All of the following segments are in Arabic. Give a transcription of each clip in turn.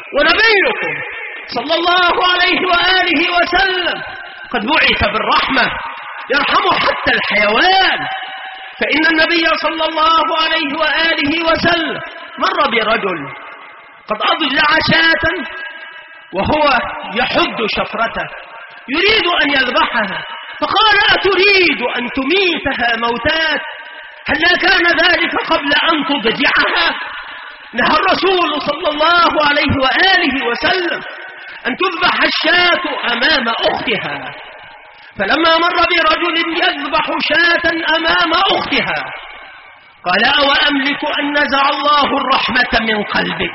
ونبيكم صلى الله عليه وآله وسلم قد بعث بالرحمة يرحم حتى الحيوان. فإن النبي صلى الله عليه وآله وسلم مر برجل قد أضجع شاة وهو يحد شفرته يريد أن يذبحها، فقال: أتريد أن تميتها موتات؟ هل كان ذلك قبل أن تضجعها؟ نهى الرسول صلى الله عليه وآله وسلم أن تذبح الشاة أمام أختها. فلما مر برجل يذبح شاة أمام أختها قال: أو أملك أن نزع الله الرحمة من قلبك؟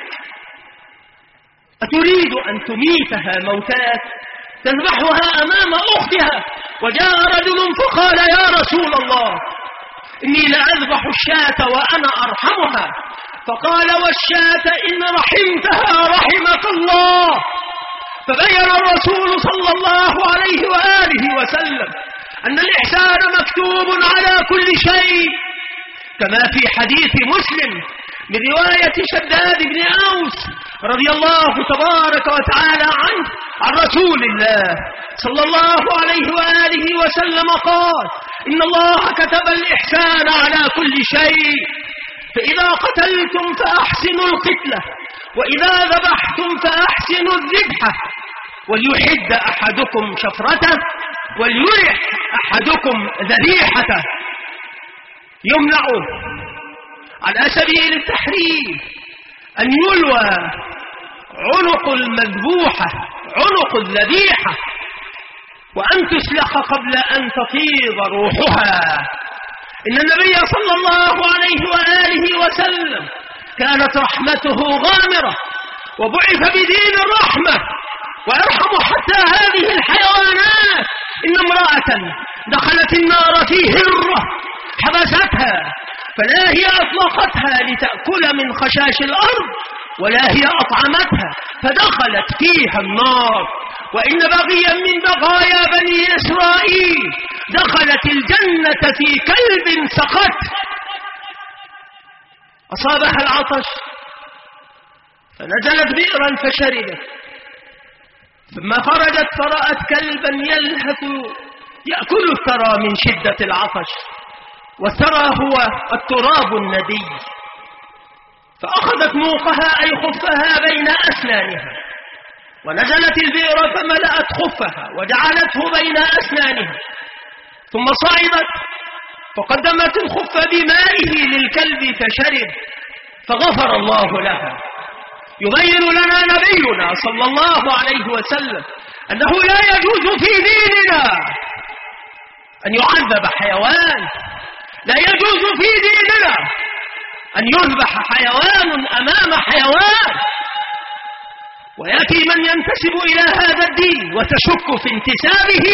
أتريد أن تميتها موتات تذبحها أمام أختها؟ وجاء رجل فقال: يا رسول الله، إني لأذبح الشاة وأنا أرحمها. فقال: والشاة إن رحمتها رحمك الله. فبين الرسول صلى الله عليه وآله وسلم أن الإحسان مكتوب على كل شيء، كما في حديث مسلم من رواية شداد بن أوس رضي الله تبارك وتعالى عنه عن رسول الله صلى الله عليه وآله وسلم قال: إن الله كتب الإحسان على كل شيء، فإذا قتلتم فأحسنوا القتلة، وإذا ذبحتم فأحسنوا الذبحة، وليحد أحدكم شفرته، وليرح أحدكم ذبيحته. يمنع على سبيل التحريم أن يلوى عنق المذبوحة، عنق الذبيحة، وأن تسلخ قبل أن تفيض روحها. إن النبي صلى الله عليه وآله وسلم كانت رحمته غامرة، وبعث بدين الرحمة ويرحم حتى هذه الحيوانات. إن امرأة دخلت النار في هرة حبستها، فلا هي أطلقتها لتأكل من خشاش الأرض، ولا هي أطعمتها فدخلت فيها النار. وإن بغيا من بغايا بني إسرائيل دخلت الجنة في كلب سقط أصابها العطش فنزلت بئرا فشربت، ثم خرجت فرأت كلبا يلهث يأكل الثرى من شدة العطش، والثرى هو التراب الندي، فأخذت موقها أي خفها بين أسنانها، ونزلت البئر فملأت خفها وجعلته بين أسنانها، ثم صعدت فقدمت الخف بمائه للكلب فشرب، فغفر الله لها. يبين لنا نبينا صلى الله عليه وسلم أنه لا يجوز في ديننا أن يعذب حيوان، لا يجوز في ديننا أن يذبح حيوان أمام حيوان. ويأتي من ينتسب إلى هذا الدين وتشك في انتسابه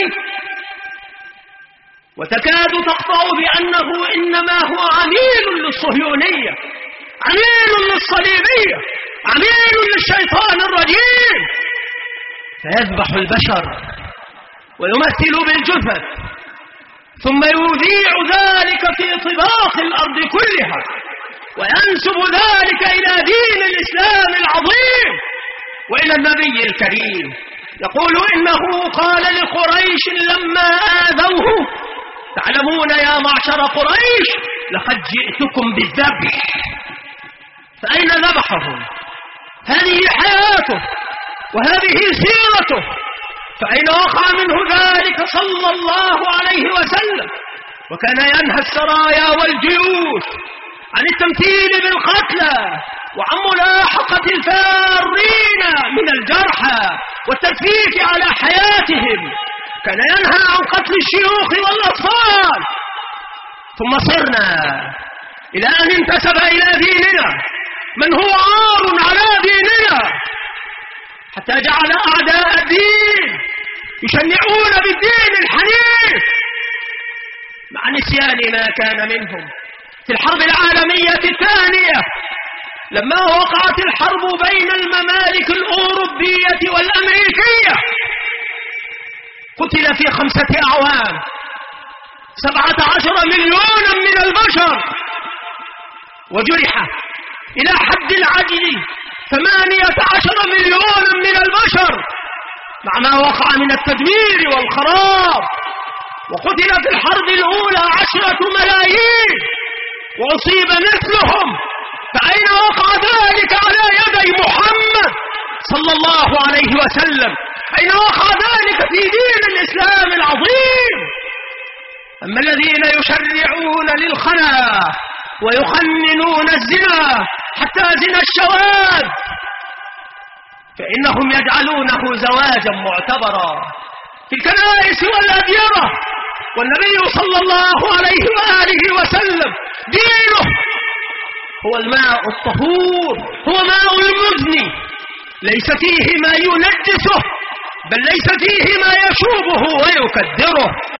وتكاد تقطع بأنه إنما هو عميل للصهيونية، عميل للصليبية، عميل للشيطان الرجيم، فيذبح البشر ويمثل بالجثث، ثم يذيع ذلك في طباق الأرض كلها، وينسب ذلك إلى دين الإسلام العظيم وإلى النبي الكريم. يقول إنه قال لقريش لما آذوه: تعلمون يا معشر قريش لقد جئتكم بالذبح. فأين ذبحه؟ هذه حياته وهذه سيرته، فأين وقع منه ذلك صلى الله عليه وسلم؟ وكان ينهى السرايا والجيوش عن التمثيل بالقتلى وعن ملاحقة الفارين من الجرحى والتدفيك على حياتهم، كان ينهى عن قتل الشيوخ والأطفال. ثم صرنا إلى أن انتسب إلى ديننا من هو عار على ديننا، حتى جعل أعداء الدين يشنعون بالدين الحنيف مع نسيان ما كان منهم. في الحرب العالمية الثانية لما وقعت الحرب بين الممالك الأوروبية والأمريكية قتل في 5 أعوام 17 مليونا من البشر، وجرح إلى حد العجز 18 مليونا وقع من التدمير والخراب، وقتل في الحرب الأولى 10 ملايين وأصيب مثلهم، فأين وقع ذلك على يدي محمد صلى الله عليه وسلم؟ أين وقع ذلك في دين الإسلام العظيم؟ أما الذين يشرعون للخنا ويخننون الزنا حتى زنا الشواذ فإنهم يجعلونه زواجا معتبرا في الكنائس والأديرة، والنبي صلى الله عليه وآله وسلم دينه هو الماء الطهور، هو ماء المزن، ليس فيه ما ينجسه، بل ليس فيه ما يشوبه ويكدره.